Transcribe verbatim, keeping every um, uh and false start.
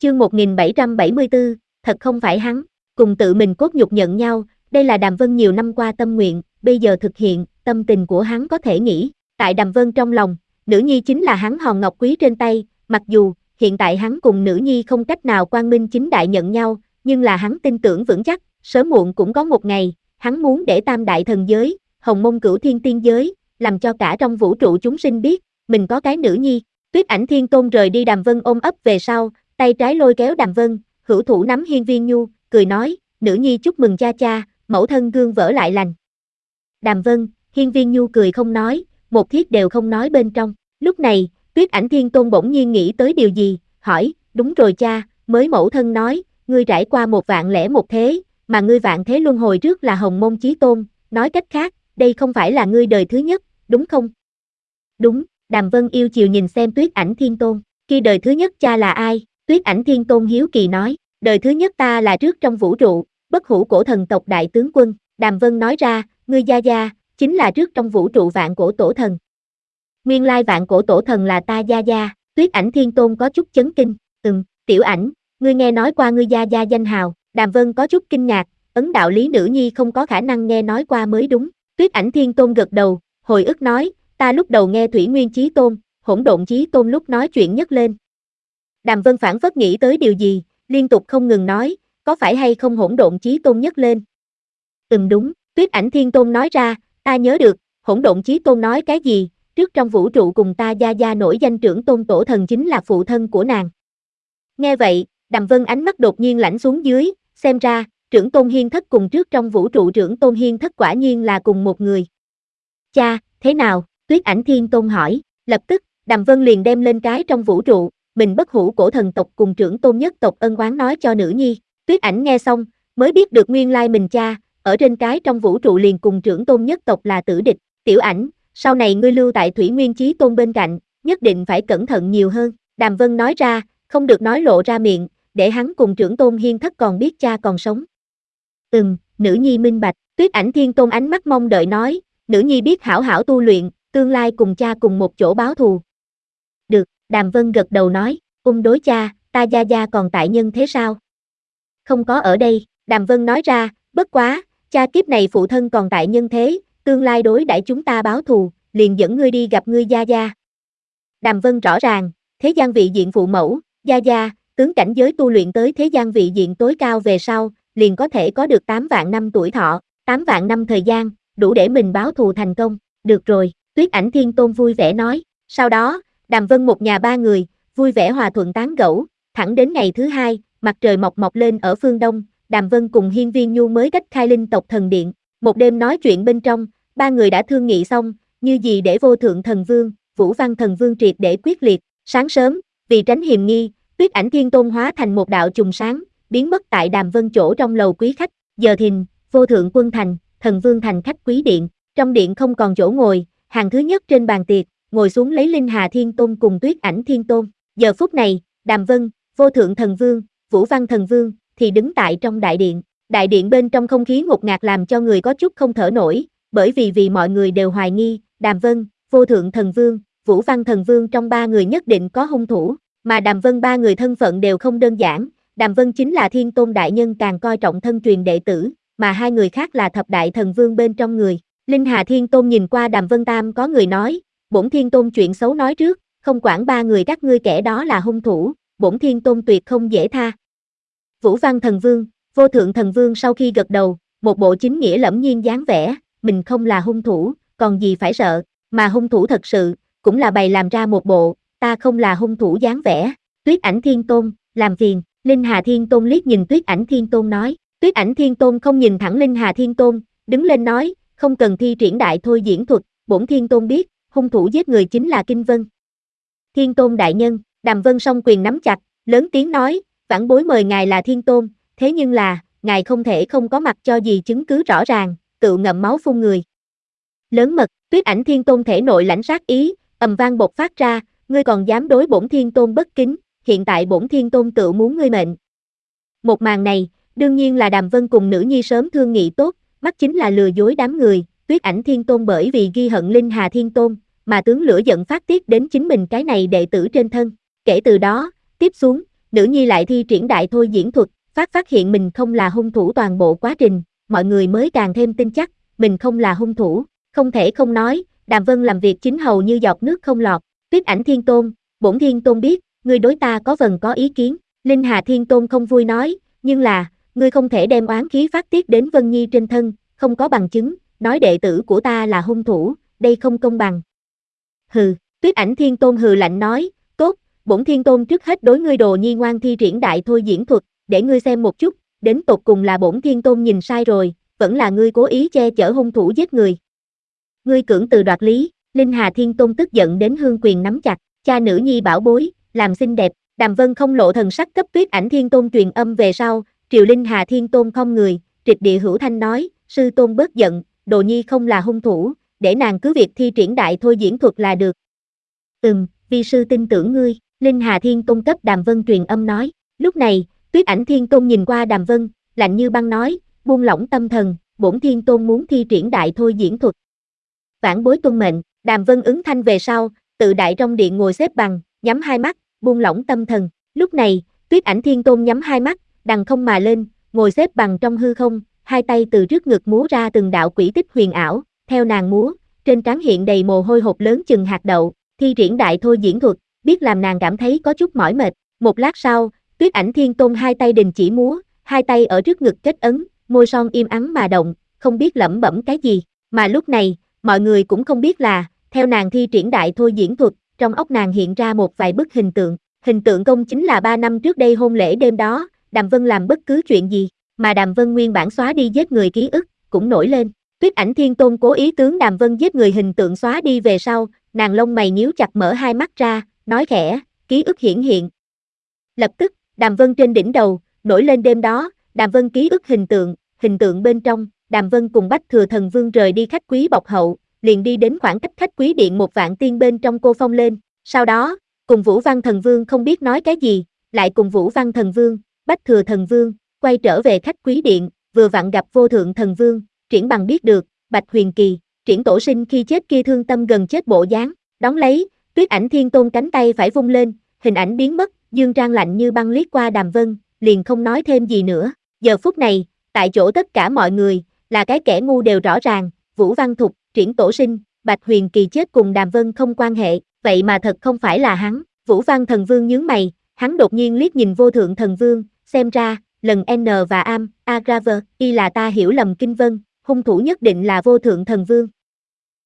Chương một nghìn bảy trăm bảy mươi tư, thật không phải hắn, cùng tự mình cốt nhục nhận nhau, đây là Đàm Vân nhiều năm qua tâm nguyện, bây giờ thực hiện, tâm tình của hắn có thể nghĩ, tại Đàm Vân trong lòng, nữ nhi chính là hắn hòn ngọc quý trên tay, mặc dù, hiện tại hắn cùng nữ nhi không cách nào quang minh chính đại nhận nhau, nhưng là hắn tin tưởng vững chắc, sớm muộn cũng có một ngày, hắn muốn để tam đại thần giới, hồng mông cửu thiên tiên giới, làm cho cả trong vũ trụ chúng sinh biết, mình có cái nữ nhi. Tuyết Ảnh Thiên Tôn rời đi Đàm Vân ôm ấp về sau, tay trái lôi kéo Đàm Vân, hữu thủ nắm Hiên Viên Nhu, cười nói, nữ nhi chúc mừng cha cha, mẫu thân gương vỡ lại lành. Đàm Vân, Hiên Viên Nhu cười không nói, một thiết đều không nói bên trong. Lúc này, Tuyết Ảnh Thiên Tôn bỗng nhiên nghĩ tới điều gì, hỏi, đúng rồi cha, mới mẫu thân nói, ngươi trải qua một vạn lẻ một thế, mà ngươi vạn thế luân hồi trước là Hồng Môn Chí Tôn, nói cách khác, đây không phải là ngươi đời thứ nhất, đúng không? Đúng, Đàm Vân yêu chiều nhìn xem Tuyết Ảnh Thiên Tôn, khi đời thứ nhất cha là ai? Tuyết Ảnh Thiên Tôn hiếu kỳ nói, đời thứ nhất ta là trước trong vũ trụ, bất hủ cổ thần tộc đại tướng quân, Đàm Vân nói ra, ngươi gia gia, chính là trước trong vũ trụ vạn cổ tổ thần. Nguyên lai vạn cổ tổ thần là ta gia gia, Tuyết Ảnh Thiên Tôn có chút chấn kinh, ừm, Tiểu Ảnh, ngươi nghe nói qua ngươi gia gia danh hào, Đàm Vân có chút kinh ngạc, ấn đạo lý nữ nhi không có khả năng nghe nói qua mới đúng, Tuyết Ảnh Thiên Tôn gật đầu, hồi ức nói, ta lúc đầu nghe Thủy Nguyên Chí Tôn, Hỗn Độn Chí Tôn lúc nói chuyện nhấc lên. Đàm Vân phảng phất nghĩ tới điều gì, liên tục không ngừng nói, có phải hay không Hỗn Độn Chí Tôn nhấc lên? Ừm đúng, Tuyết Ảnh Thiên Tôn nói ra, ta nhớ được, Hỗn Độn Chí Tôn nói cái gì, trước trong vũ trụ cùng ta gia gia nổi danh trưởng tôn tổ thần chính là phụ thân của nàng. Nghe vậy, Đàm Vân ánh mắt đột nhiên lạnh xuống dưới, xem ra, trưởng tôn hiên thất cùng trước trong vũ trụ trưởng tôn hiên thất quả nhiên là cùng một người. Cha, thế nào? Tuyết Ảnh Thiên Tôn hỏi, lập tức, Đàm Vân liền đem lên cái trong vũ trụ, mình bất hủ cổ thần tộc cùng trưởng tôn nhất tộc ân oán nói cho nữ nhi. Tuyết Ảnh nghe xong, mới biết được nguyên lai mình cha, ở trên cái trong vũ trụ liền cùng trưởng tôn nhất tộc là tử địch. Tiểu Ảnh, sau này ngươi lưu tại Thủy Nguyên Chí Tôn bên cạnh, nhất định phải cẩn thận nhiều hơn. Đàm Vân nói ra, không được nói lộ ra miệng, để hắn cùng trưởng tôn hiên thất còn biết cha còn sống. Ừm, nữ nhi minh bạch, Tuyết Ảnh Thiên Tôn ánh mắt mong đợi nói, nữ nhi biết hảo hảo tu luyện, tương lai cùng cha cùng một chỗ báo thù. Được, Đàm Vân gật đầu nói, ung đối cha, ta gia gia còn tại nhân thế sao? Không có ở đây, Đàm Vân nói ra, bất quá, cha kiếp này phụ thân còn tại nhân thế, tương lai đối đãi chúng ta báo thù, liền dẫn ngươi đi gặp ngươi gia gia. Đàm Vân rõ ràng, thế gian vị diện phụ mẫu, gia gia, tướng cảnh giới tu luyện tới thế gian vị diện tối cao về sau, liền có thể có được tám vạn năm tuổi thọ, tám vạn năm thời gian, đủ để mình báo thù thành công. Được rồi, Tuyết Ảnh Thiên Tôn vui vẻ nói, sau đó, Đàm Vân một nhà ba người, vui vẻ hòa thuận tán gẫu, thẳng đến ngày thứ hai, mặt trời mọc mọc lên ở phương đông, Đàm Vân cùng Hiên Viên Nhu mới cách khai linh tộc thần điện, một đêm nói chuyện bên trong, ba người đã thương nghị xong, như gì để vô thượng thần vương, Vũ Văn thần vương triệt để quyết liệt. Sáng sớm, vì tránh hiềm nghi, Tuyết Ảnh Thiên Tôn hóa thành một đạo chùm sáng, biến mất tại Đàm Vân chỗ trong lầu quý khách. Giờ thìn, vô thượng quân thành, thần vương thành khách quý điện, trong điện không còn chỗ ngồi, hàng thứ nhất trên bàn tiệc, ngồi xuống lấy Linh Hà Thiên Tôn cùng Tuyết Ảnh Thiên Tôn. Giờ phút này, Đàm Vân, vô thượng thần vương, Vũ Văn thần vương thì đứng tại trong đại điện. Đại điện bên trong không khí ngột ngạt làm cho người có chút không thở nổi, bởi vì vì mọi người đều hoài nghi, Đàm Vân, vô thượng thần vương, Vũ Văn thần vương trong ba người nhất định có hung thủ, mà Đàm Vân ba người thân phận đều không đơn giản, Đàm Vân chính là Thiên Tôn đại nhân càng coi trọng thân truyền đệ tử, mà hai người khác là thập đại thần vương bên trong người. Linh Hà Thiên Tôn nhìn qua Đàm Vân Tam có người nói, bổn Thiên Tôn chuyện xấu nói trước, không quản ba người các ngươi kẻ đó là hung thủ, bổn Thiên Tôn tuyệt không dễ tha. Vũ Văn thần vương, vô thượng thần vương sau khi gật đầu, một bộ chính nghĩa lẫm nhiên dáng vẻ, mình không là hung thủ, còn gì phải sợ, mà hung thủ thật sự, cũng là bày làm ra một bộ, ta không là hung thủ dáng vẻ. Tuyết Ảnh Thiên Tôn, làm phiền, Linh Hà Thiên Tôn liếc nhìn Tuyết Ảnh Thiên Tôn nói, Tuyết Ảnh Thiên Tôn không nhìn thẳng Linh Hà Thiên Tôn, đứng lên nói, không cần thi triển đại thôi diễn thuật, bổn Thiên Tôn biết, hung thủ giết người chính là Kinh Vân. Thiên Tôn đại nhân, Đàm Vân song quyền nắm chặt, lớn tiếng nói, vãn bối mời ngài là Thiên Tôn, thế nhưng là, ngài không thể không có mặt cho gì chứng cứ rõ ràng, tự ngậm máu phun người. Lớn mật, Tuyết Ảnh Thiên Tôn thể nội lãnh sát ý, ầm vang bộc phát ra, ngươi còn dám đối bổn Thiên Tôn bất kính, hiện tại bổn Thiên Tôn tự muốn ngươi mệnh. Một màn này, đương nhiên là Đàm Vân cùng nữ nhi sớm thương nghị tốt, mắt chính là lừa dối đám người, Tuyết Ảnh Thiên Tôn bởi vì ghi hận Linh Hà Thiên Tôn, mà tướng lửa giận phát tiết đến chính mình cái này đệ tử trên thân. Kể từ đó, tiếp xuống, nữ nhi lại thi triển đại thôi diễn thuật, phát phát hiện mình không là hung thủ toàn bộ quá trình, mọi người mới càng thêm tin chắc, mình không là hung thủ, không thể không nói, Đàm Vân làm việc chính hầu như giọt nước không lọt. Tuyết Ảnh Thiên Tôn, bổn Thiên Tôn biết, ngươi đối ta có phần có ý kiến, Linh Hà Thiên Tôn không vui nói, nhưng là, ngươi không thể đem oán khí phát tiết đến Vân Nhi trên thân, không có bằng chứng, nói đệ tử của ta là hung thủ, đây không công bằng. Hừ, Tuyết Ảnh Thiên Tôn hừ lạnh nói, tốt, bổn Thiên Tôn trước hết đối ngươi Đồ Nhi ngoan thi triển đại thôi diễn thuật, để ngươi xem một chút, đến tột cùng là bổn Thiên Tôn nhìn sai rồi, vẫn là ngươi cố ý che chở hung thủ giết người. Ngươi cưỡng từ đoạt lý, Linh Hà Thiên Tôn tức giận đến hương quyền nắm chặt, cha nữ nhi bảo bối, làm xinh đẹp, Đàm Vân không lộ thần sắc cấp Tuyết Ảnh Thiên Tôn truyền âm về sau, Triều Linh Hà Thiên Tôn không người, trịch địa hữu thanh nói, sư tôn bớt giận, Đồ Nhi không là hung thủ, để nàng cứ việc thi triển đại thôi diễn thuật là được. Ừm, vi sư tin tưởng ngươi, Linh Hà Thiên Tôn cấp Đàm Vân truyền âm nói, lúc này, Tuyết Ảnh Thiên Tôn nhìn qua Đàm Vân, lạnh như băng nói, buông lỏng tâm thần, bổn Thiên Tôn muốn thi triển đại thôi diễn thuật. Vãn bối tuân mệnh, Đàm Vân ứng thanh về sau, tự đại trong điện ngồi xếp bằng, nhắm hai mắt, buông lỏng tâm thần. Lúc này, Tuyết Ảnh Thiên Tôn nhắm hai mắt, đằng không mà lên, ngồi xếp bằng trong hư không, hai tay từ trước ngực múa ra từng đạo quỷ tích huyền ảo, theo nàng múa, trên trán hiện đầy mồ hôi hột lớn chừng hạt đậu, thi triển đại thôi diễn thuật, biết làm nàng cảm thấy có chút mỏi mệt. Một lát sau, Tuyết Ảnh Thiên Tôn hai tay đình chỉ múa, hai tay ở trước ngực kết ấn, môi son im ắng mà động, không biết lẩm bẩm cái gì, mà lúc này, mọi người cũng không biết là, theo nàng thi triển đại thôi diễn thuật, trong óc nàng hiện ra một vài bức hình tượng, hình tượng công chính là ba năm trước đây hôn lễ đêm đó, Đàm Vân làm bất cứ chuyện gì, mà Đàm Vân nguyên bản xóa đi giết người ký ức, cũng nổi lên. Tuyết Ảnh Thiên Tôn cố ý tướng Đàm Vân giết người hình tượng xóa đi về sau, nàng lông mày nhíu chặt mở hai mắt ra, nói khẽ, ký ức hiển hiện. Lập tức, Đàm Vân trên đỉnh đầu, nổi lên đêm đó, Đàm Vân ký ức hình tượng, hình tượng bên trong, Đàm Vân cùng Bách Thừa Thần Vương rời đi khách quý bọc hậu, liền đi đến khoảng cách khách quý điện một vạn tiên bên trong cô phong lên, sau đó, cùng Vũ Văn Thần Vương không biết nói cái gì, lại cùng Vũ Văn Thần Vương, Bách Thừa Thần Vương, quay trở về khách quý điện, vừa vặn gặp Vô Thượng Thần Vương, Triển Bằng biết được, Bạch Huyền Kỳ, Triển Tổ Sinh khi chết kia thương tâm gần chết bộ dáng, đón lấy, Tuyết Ảnh Thiên Tôn cánh tay phải vung lên, hình ảnh biến mất, Dương Trang lạnh như băng liếc qua Đàm Vân, liền không nói thêm gì nữa. Giờ phút này, tại chỗ tất cả mọi người, là cái kẻ ngu đều rõ ràng, Vũ Văn Thục, Triển Tổ Sinh, Bạch Huyền Kỳ chết cùng Đàm Vân không quan hệ, vậy mà thật không phải là hắn. Vũ Văn Thần Vương nhướng mày, hắn đột nhiên liếc nhìn Vô Thượng Thần Vương, xem ra, lần N và Am, Agraver, y là ta hiểu lầm kinh vân, hung thủ nhất định là Vô Thượng Thần Vương.